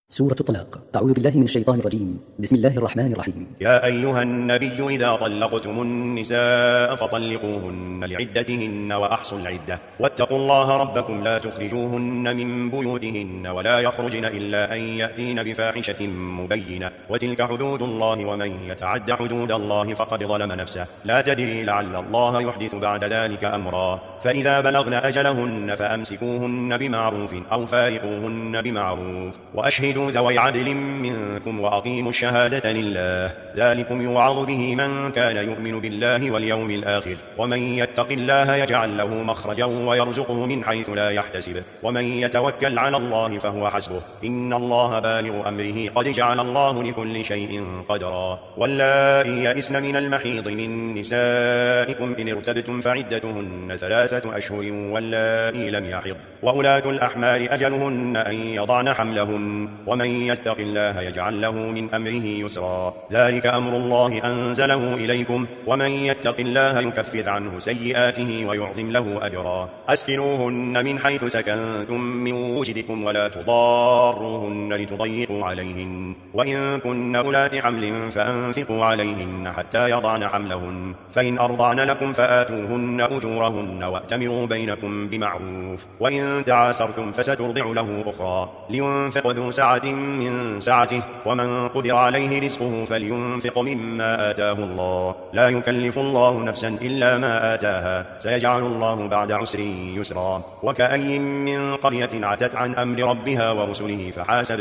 سورة الطلاق. أعوذ بالله من الشيطان الرجيم. بسم الله الرحمن الرحيم. يا أيها النبي إذا طلقتم النساء فطلقوهن لعدتهن وأحصوا العدة واتقوا الله ربكم لا تخرجوهن من بيوتهن ولا يخرجن إلا أن يأتين بفاحشة مبينة وتلك حدود الله ومن يتعد حدود الله فقد ظلم نفسه لا تدري لعل الله يحدث بعد ذلك أمرا فإذا بلغن أجلهن فأمسكوهن بمعروف أو فارقوهن بمعروف وأشهدوا ذوي عدل منكم وأقيموا الشهادة لله ذلكم يوعظ به من كان يؤمن بالله واليوم الآخر ومن يتق الله يجعل له مخرجا ويرزقه من حيث لا يحتسب ومن يتوكل على الله فهو حسبه إن الله بالغ أمره قد جعل الله لكل شيء قدرا واللائي يئسن من المحيض من نسائكم إن ارتبتم فعدتهن 3 أشهر واللائي لم يحض وأولاة الأحمال أجلهن أن يضعن حملهن ومن يتق الله يجعل له من أمره يسرا ذلك أمر الله أنزله إليكم ومن يتق الله يكفر عنه سيئاته ويعظم له أجرا أسكنوهن من حيث سكنتم من وجدكم ولا تضاروهن لتضيقوا عليهن وإن كن أولات حمل فأنفقوا عليهن حتى يضعن حملهن فإن أرضعن لكم فآتوهن أجورهن وأتمروا بينكم بمعروف وإن تعاسرتم فسترضع له أخرى لينفق ذو سعة من سعته ومن قدر عليه رزقه فلينفق مما آتاه الله لا يكلف الله نفسا إلا ما آتاها سيجعل الله بعد عسر يسرا وكأي من قرية عتت عن أمر ربها ورسله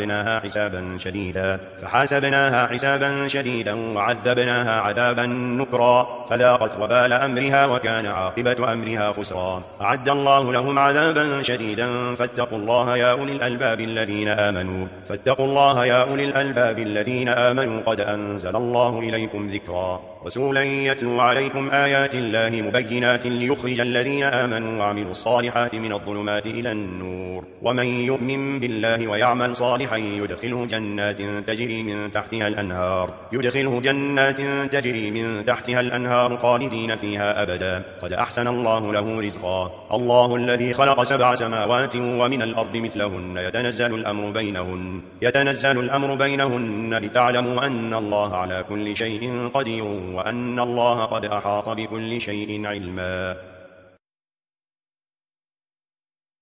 فحاسبناها حسابا شديدا وعذبناها عذابا نكرا فذاقت وبال أمرها وكان عاقبة أمرها خسرا أعد الله لهم عذابا شديدا فاتقوا الله يا أولي الألباب الذين آمنوا قد أنزل الله إليكم ذكرا رسولا يتلو عليكم آيات الله مبينات ليخرج الذين آمنوا وعملوا الصالحات من الظلمات إلى النور ومن يؤمن بالله ويعمل صالحا يدخله جنات تجري من تحتها الأنهار خالدين فيها أبدا قد أحسن الله له رزقا الله الذي خلق 7 سماوات ومن الأرض مثلهن يتنزل الأمر بينهن لتعلموا أن الله على كل شيء قدير وأن الله قد أحاط بكل شيء علما